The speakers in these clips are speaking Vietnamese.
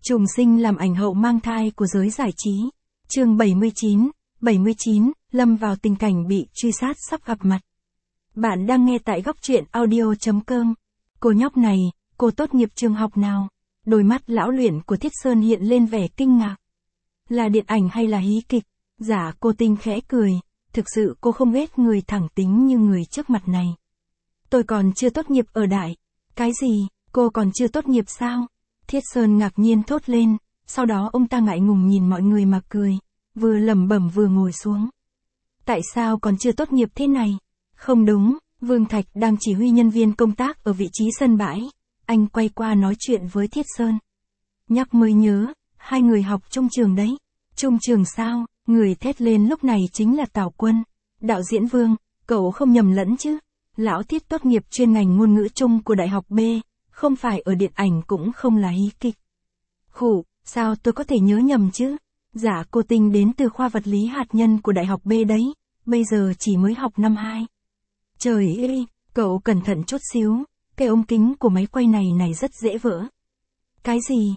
Trùng sinh làm ảnh hậu mang thai của giới giải trí. Chương 79, lâm vào tình cảnh bị truy sát sắp gặp mặt. Bạn đang nghe tại góc truyện audio.com. Cô nhóc này, cô tốt nghiệp trường học nào? Đôi mắt lão luyện của Thiết Sơn hiện lên vẻ kinh ngạc. Là điện ảnh hay là hí kịch? Dạ cô Tinh khẽ cười, thực sự cô không ghét người thẳng tính như người trước mặt này. Tôi còn chưa tốt nghiệp ở đại. Cái gì, cô còn chưa tốt nghiệp sao? Thiết Sơn ngạc nhiên thốt lên, sau đó ông ta ngại ngùng nhìn mọi người mà cười, vừa lẩm bẩm vừa ngồi xuống. Tại sao còn chưa tốt nghiệp thế này? Không đúng, Vương Thạch đang chỉ huy nhân viên công tác ở vị trí sân bãi. Anh quay qua nói chuyện với Thiết Sơn. Nhắc mới nhớ, hai người học chung trường đấy. Chung trường sao? Người thét lên lúc này chính là Tào Quân. Đạo diễn Vương, cậu không nhầm lẫn chứ? Lão Thiết tốt nghiệp chuyên ngành ngôn ngữ Trung của Đại học B, không phải ở điện ảnh cũng không là hí kịch. Khủ, sao tôi có thể nhớ nhầm chứ? Dạ cô Tinh đến từ khoa vật lý hạt nhân của Đại học B đấy, bây giờ chỉ mới học năm 2. Trời ơi, cậu cẩn thận chút xíu, cái ống kính của máy quay này rất dễ vỡ. Cái gì,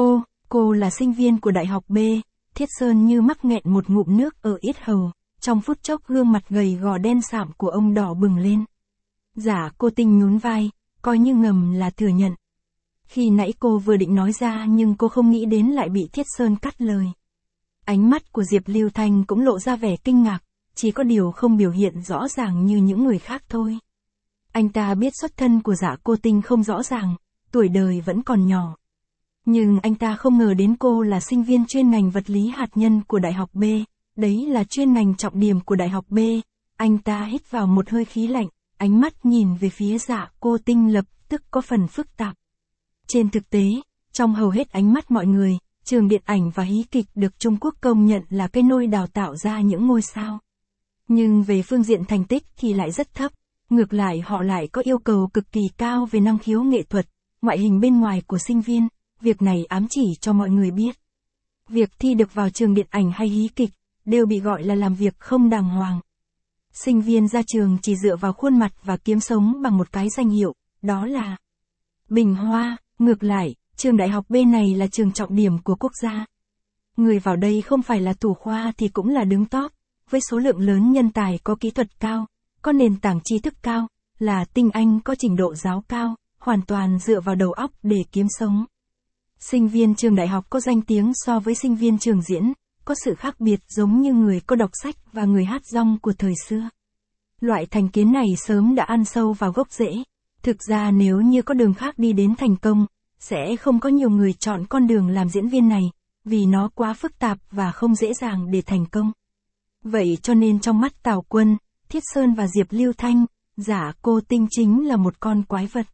cô là sinh viên của Đại học B. Thiết Sơn như mắc nghẹn một ngụm nước ở yết hầu, trong phút chốc gương mặt gầy gò đen sạm của ông đỏ bừng lên. Dạ cô Tinh nhún vai, coi như ngầm là thừa nhận. Khi nãy cô vừa định nói ra nhưng cô không nghĩ đến lại bị Thiết Sơn cắt lời. Ánh mắt của Diệp Lưu Thanh cũng lộ ra vẻ kinh ngạc, chỉ có điều không biểu hiện rõ ràng như những người khác thôi. Anh ta biết xuất thân của Dạ cô Tinh không rõ ràng, tuổi đời vẫn còn nhỏ. Nhưng anh ta không ngờ đến cô là sinh viên chuyên ngành vật lý hạt nhân của Đại học B, đấy là chuyên ngành trọng điểm của Đại học B. Anh ta hít vào một hơi khí lạnh, ánh mắt nhìn về phía Dạ cô Tinh lập tức có phần phức tạp. Trên thực tế, trong hầu hết ánh mắt mọi người, trường điện ảnh và hí kịch được Trung Quốc công nhận là cái nôi đào tạo ra những ngôi sao. Nhưng về phương diện thành tích thì lại rất thấp, ngược lại họ lại có yêu cầu cực kỳ cao về năng khiếu nghệ thuật, ngoại hình bên ngoài của sinh viên. Việc này ám chỉ cho mọi người biết. Việc thi được vào trường điện ảnh hay hí kịch, đều bị gọi là làm việc không đàng hoàng. Sinh viên ra trường chỉ dựa vào khuôn mặt và kiếm sống bằng một cái danh hiệu, đó là Bình Hoa. Ngược lại, trường đại học B này là trường trọng điểm của quốc gia. Người vào đây không phải là thủ khoa thì cũng là đứng top, với số lượng lớn nhân tài có kỹ thuật cao, có nền tảng tri thức cao, là tinh anh có trình độ giáo cao, hoàn toàn dựa vào đầu óc để kiếm sống. Sinh viên trường đại học có danh tiếng so với sinh viên trường diễn, có sự khác biệt giống như người có đọc sách và người hát rong của thời xưa. Loại thành kiến này sớm đã ăn sâu vào gốc rễ. Thực ra nếu như có đường khác đi đến thành công, sẽ không có nhiều người chọn con đường làm diễn viên này, vì nó quá phức tạp và không dễ dàng để thành công. Vậy cho nên trong mắt Tào Quân, Thiết Sơn và Diệp Lưu Thanh, Dạ cô Tinh chính là một con quái vật.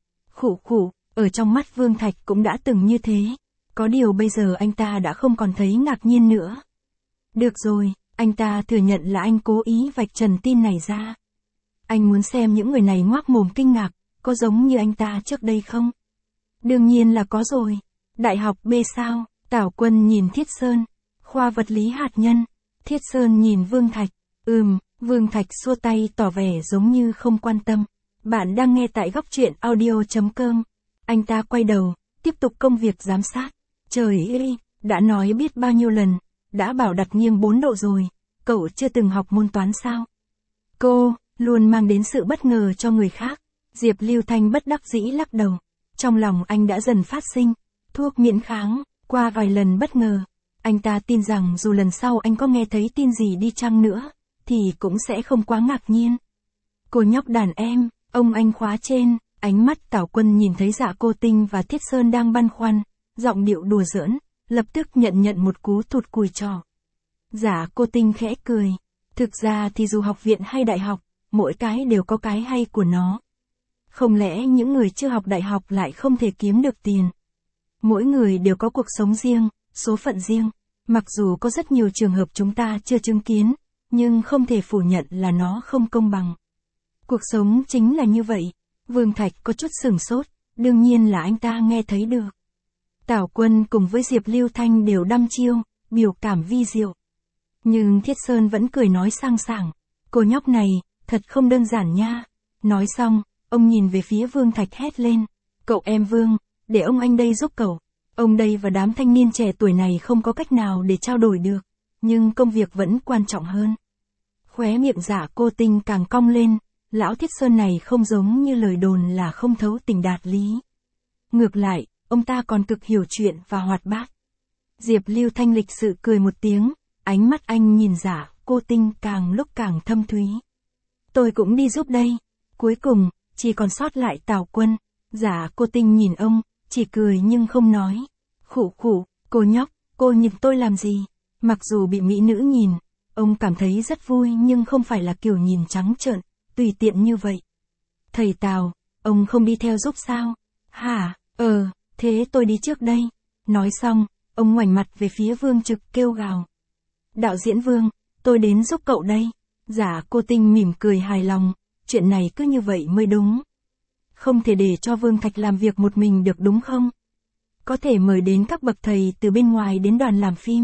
Khủ, ở trong mắt Vương Thạch cũng đã từng như thế. Có điều bây giờ anh ta đã không còn thấy ngạc nhiên nữa. Được rồi, anh ta thừa nhận là anh cố ý vạch trần tin này ra. Anh muốn xem những người này ngoác mồm kinh ngạc, có giống như anh ta trước đây không? Đương nhiên là có rồi. Đại học B sao? Tào Quân nhìn Thiết Sơn. Khoa vật lý hạt nhân. Thiết Sơn nhìn Vương Thạch. Vương Thạch xua tay tỏ vẻ giống như không quan tâm. Bạn đang nghe tại góc truyện audio.com. Anh ta quay đầu, tiếp tục công việc giám sát. Trời ơi, đã nói biết bao nhiêu lần, đã bảo đặt nghiêng 4 độ rồi, cậu chưa từng học môn toán sao? Cô, luôn mang đến sự bất ngờ cho người khác. Diệp Lưu Thanh bất đắc dĩ lắc đầu. Trong lòng anh đã dần phát sinh, thuốc miễn kháng, qua vài lần bất ngờ. Anh ta tin rằng dù lần sau anh có nghe thấy tin gì đi chăng nữa, thì cũng sẽ không quá ngạc nhiên. Cô nhóc đàn em, ông anh khóa trên. Ánh mắt Tào Quân nhìn thấy Dạ cô Tinh và Thiết Sơn đang băn khoăn, giọng điệu đùa giỡn, lập tức nhận một cú thụt cùi trò. Dạ cô Tinh khẽ cười. Thực ra thì dù học viện hay đại học, mỗi cái đều có cái hay của nó. Không lẽ những người chưa học đại học lại không thể kiếm được tiền? Mỗi người đều có cuộc sống riêng, số phận riêng. Mặc dù có rất nhiều trường hợp chúng ta chưa chứng kiến, nhưng không thể phủ nhận là nó không công bằng. Cuộc sống chính là như vậy. Vương Thạch có chút sửng sốt, đương nhiên là anh ta nghe thấy được. Tào Quân cùng với Diệp Lưu Thanh đều đăm chiêu, biểu cảm vi diệu. Nhưng Thiết Sơn vẫn cười nói sang sảng, cô nhóc này, thật không đơn giản nha. Nói xong, ông nhìn về phía Vương Thạch hét lên, cậu em Vương, để ông anh đây giúp cậu. Ông đây và đám thanh niên trẻ tuổi này không có cách nào để trao đổi được, nhưng công việc vẫn quan trọng hơn. Khóe miệng Dạ Cô Tinh càng cong lên, lão Thiết Sơn này không giống như lời đồn là không thấu tình đạt lý. Ngược lại, ông ta còn cực hiểu chuyện và hoạt bát. Diệp Lưu Thanh lịch sự cười một tiếng, ánh mắt anh nhìn Dạ Cô Tinh càng lúc càng thâm thúy. Tôi cũng đi giúp đây. Cuối cùng, chỉ còn sót lại Tào Quân. Dạ Cô Tinh nhìn ông, chỉ cười nhưng không nói. Khụ khụ, cô nhóc, cô nhìn tôi làm gì? Mặc dù bị mỹ nữ nhìn, ông cảm thấy rất vui nhưng không phải là kiểu nhìn trắng trợn, tùy tiện như vậy. Thầy Tào, ông không đi theo giúp sao? Hả, thế tôi đi trước đây. Nói xong, ông ngoảnh mặt về phía Vương Trực kêu gào. Đạo diễn Vương, tôi đến giúp cậu đây. Dạ Cô Tinh mỉm cười hài lòng, chuyện này cứ như vậy mới đúng. Không thể để cho Vương Thạch làm việc một mình được đúng không? Có thể mời đến các bậc thầy từ bên ngoài đến đoàn làm phim.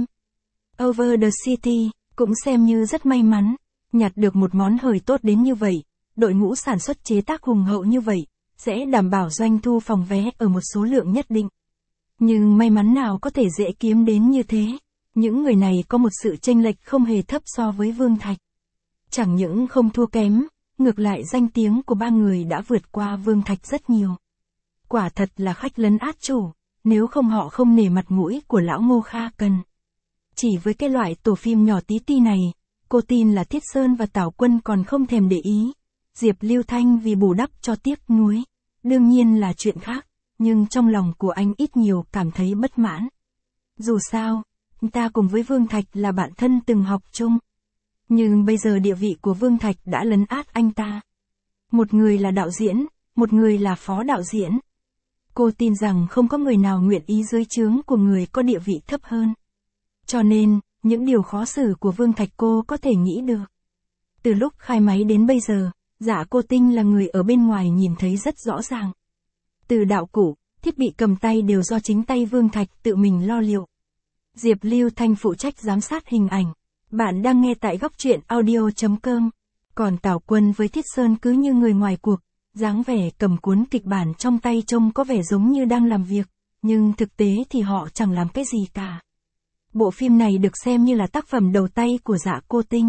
Over the City, cũng xem như rất may mắn, nhặt được một món hời tốt đến như vậy, đội ngũ sản xuất chế tác hùng hậu như vậy, sẽ đảm bảo doanh thu phòng vé ở một số lượng nhất định. Nhưng may mắn nào có thể dễ kiếm đến như thế, những người này có một sự chênh lệch không hề thấp so với Vương Thạch. Chẳng những không thua kém, ngược lại danh tiếng của ba người đã vượt qua Vương Thạch rất nhiều. Quả thật là khách lấn át chủ, nếu không họ không nể mặt mũi của lão Ngô Kha Cần. Chỉ với cái loại tổ phim nhỏ tí ti này, cô tin là Thiết Sơn và Tào Quân còn không thèm để ý. Diệp Lưu Thanh vì bù đắp cho tiếc nuối, đương nhiên là chuyện khác, nhưng trong lòng của anh ít nhiều cảm thấy bất mãn. Dù sao, ta cùng với Vương Thạch là bạn thân từng học chung. Nhưng bây giờ địa vị của Vương Thạch đã lấn át anh ta. Một người là đạo diễn, một người là phó đạo diễn. Cô tin rằng không có người nào nguyện ý dưới trướng của người có địa vị thấp hơn. Cho nên, những điều khó xử của Vương Thạch cô có thể nghĩ được. Từ lúc khai máy đến bây giờ, Dạ Cô Tinh là người ở bên ngoài nhìn thấy rất rõ ràng. Từ đạo cụ, thiết bị cầm tay đều do chính tay Vương Thạch tự mình lo liệu. Diệp Lưu Thanh phụ trách giám sát hình ảnh. Bạn đang nghe tại góc truyện audio.com. Còn Tào Quân với Thiết Sơn cứ như người ngoài cuộc, dáng vẻ cầm cuốn kịch bản trong tay trông có vẻ giống như đang làm việc, nhưng thực tế thì họ chẳng làm cái gì cả. Bộ phim này được xem như là tác phẩm đầu tay của Dạ Cô Tinh.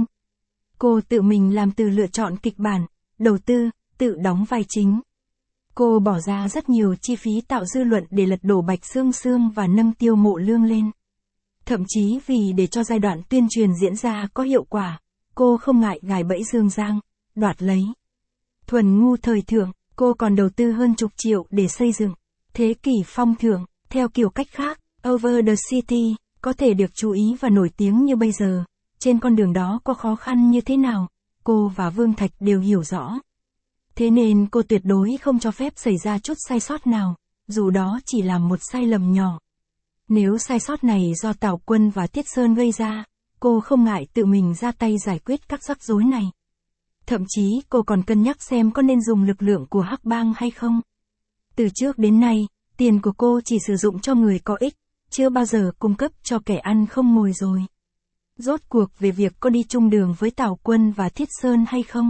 Cô tự mình làm từ lựa chọn kịch bản, đầu tư, tự đóng vai chính. Cô bỏ ra rất nhiều chi phí tạo dư luận để lật đổ Bạch Sương Sương và nâng Tiêu Mộ Lương lên. Thậm chí vì để cho giai đoạn tuyên truyền diễn ra có hiệu quả, cô không ngại gài bẫy Dương Giang, đoạt lấy. Thuần ngu thời thượng, cô còn đầu tư hơn chục triệu để xây dựng Thế Kỷ Phong Thượng, theo kiểu cách khác, Over the City, có thể được chú ý và nổi tiếng như bây giờ. Trên con đường đó có khó khăn như thế nào, cô và Vương Thạch đều hiểu rõ. Thế nên cô tuyệt đối không cho phép xảy ra chút sai sót nào, dù đó chỉ là một sai lầm nhỏ. Nếu sai sót này do Tào Quân và Thiết Sơn gây ra, cô không ngại tự mình ra tay giải quyết các rắc rối này. Thậm chí cô còn cân nhắc xem có nên dùng lực lượng của Hắc Bang hay không. Từ trước đến nay, tiền của cô chỉ sử dụng cho người có ích, chưa bao giờ cung cấp cho kẻ ăn không mồi rồi. Rốt cuộc về việc có đi chung đường với Tào Quân và Thiết Sơn hay không,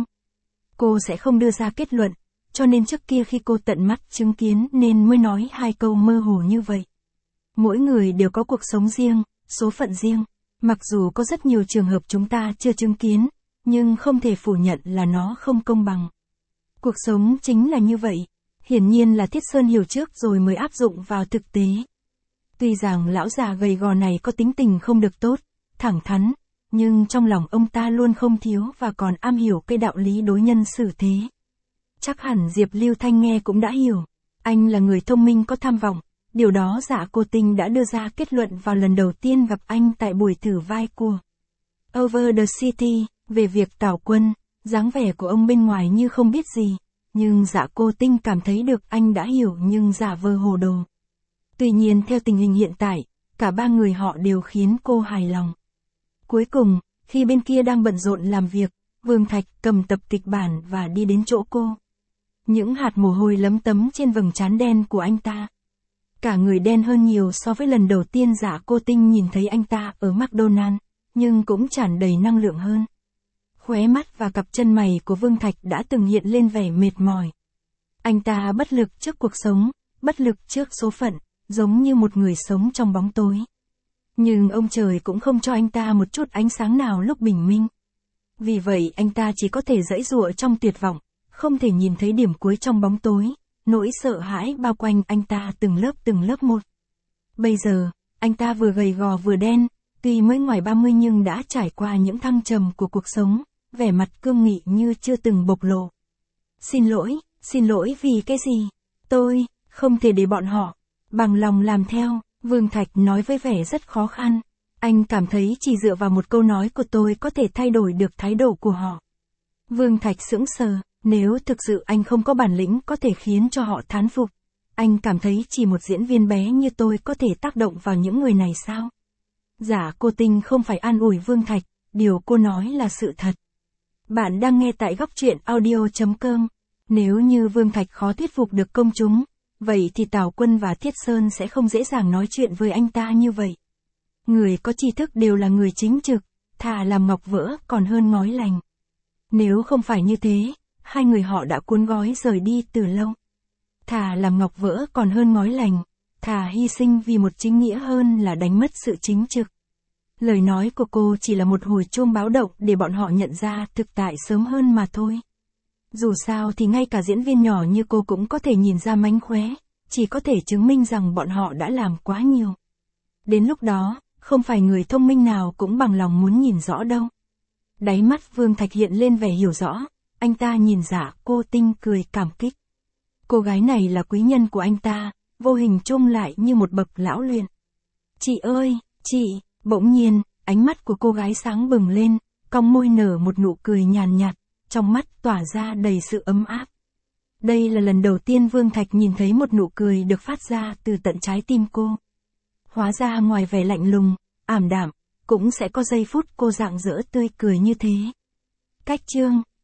cô sẽ không đưa ra kết luận, cho nên trước kia khi cô tận mắt chứng kiến nên mới nói hai câu mơ hồ như vậy. Mỗi người đều có cuộc sống riêng, số phận riêng, mặc dù có rất nhiều trường hợp chúng ta chưa chứng kiến, nhưng không thể phủ nhận là nó không công bằng. Cuộc sống chính là như vậy, hiển nhiên là Thiết Sơn hiểu trước rồi mới áp dụng vào thực tế. Tuy rằng lão già gầy gò này có tính tình không được tốt, thẳng thắn, nhưng trong lòng ông ta luôn không thiếu và còn am hiểu cái đạo lý đối nhân xử thế. Chắc hẳn Diệp Lưu Thanh nghe cũng đã hiểu, anh là người thông minh có tham vọng, điều đó Dạ Cô Tinh đã đưa ra kết luận vào lần đầu tiên gặp anh tại buổi thử vai của Over the City. Về việc Tào Quân, dáng vẻ của ông bên ngoài như không biết gì, nhưng Dạ Cô Tinh cảm thấy được anh đã hiểu nhưng giả vờ hồ đồ. Tuy nhiên theo tình hình hiện tại, cả ba người họ đều khiến cô hài lòng. Cuối cùng, khi bên kia đang bận rộn làm việc, Vương Thạch cầm tập kịch bản và đi đến chỗ cô. Những hạt mồ hôi lấm tấm trên vầng trán đen của anh ta. Cả người đen hơn nhiều so với lần đầu tiên Dạ Cô Tinh nhìn thấy anh ta ở McDonald's, nhưng cũng tràn đầy năng lượng hơn. Khóe mắt và cặp chân mày của Vương Thạch đã từng hiện lên vẻ mệt mỏi. Anh ta bất lực trước cuộc sống, bất lực trước số phận, giống như một người sống trong bóng tối. Nhưng ông trời cũng không cho anh ta một chút ánh sáng nào lúc bình minh. Vì vậy anh ta chỉ có thể giãy giụa trong tuyệt vọng, không thể nhìn thấy điểm cuối trong bóng tối, nỗi sợ hãi bao quanh anh ta từng lớp một. Bây giờ, anh ta vừa gầy gò vừa đen, tuy mới ngoài 30 nhưng đã trải qua những thăng trầm của cuộc sống, vẻ mặt cương nghị như chưa từng bộc lộ. Xin lỗi vì cái gì? Tôi, không thể để bọn họ, bằng lòng làm theo, Vương Thạch nói với vẻ rất khó khăn. Anh cảm thấy chỉ dựa vào một câu nói của tôi có thể thay đổi được thái độ của họ. Vương Thạch sững sờ, nếu thực sự anh không có bản lĩnh có thể khiến cho họ thán phục. Anh cảm thấy chỉ một diễn viên bé như tôi có thể tác động vào những người này sao? Dạ cô Tinh không phải an ủi Vương Thạch, điều cô nói là sự thật. Bạn đang nghe tại góc truyện audio.com. Nếu như Vương Thạch khó thuyết phục được công chúng, vậy thì Tào Quân và Thiết Sơn sẽ không dễ dàng nói chuyện với anh ta như vậy. Người có tri thức đều là người chính trực, thà làm ngọc vỡ còn hơn ngói lành. Nếu không phải như thế, hai người họ đã cuốn gói rời đi từ lâu. Thà làm ngọc vỡ còn hơn ngói lành, thà hy sinh vì một chính nghĩa hơn là đánh mất sự chính trực. Lời nói của cô chỉ là một hồi chuông báo động để bọn họ nhận ra thực tại sớm hơn mà thôi. Dù sao thì ngay cả diễn viên nhỏ như cô cũng có thể nhìn ra mánh khóe, chỉ có thể chứng minh rằng bọn họ đã làm quá nhiều. Đến lúc đó, không phải người thông minh nào cũng bằng lòng muốn nhìn rõ đâu. Đáy mắt Vương Thạch hiện lên vẻ hiểu rõ, anh ta nhìn Dạ Cô Tinh cười cảm kích. Cô gái này là quý nhân của anh ta, vô hình chung lại như một bậc lão luyện. Chị ơi, chị, bỗng nhiên, ánh mắt của cô gái sáng bừng lên, cong môi nở một nụ cười nhàn nhạt, trong mắt tỏa ra đầy sự ấm áp. Đây là lần đầu tiên Vương Thạch nhìn thấy một nụ cười được phát ra từ tận trái tim cô. Hóa ra ngoài vẻ lạnh lùng, ảm đạm, cũng sẽ có giây phút cô rạng rỡ tươi cười như thế. Cách chương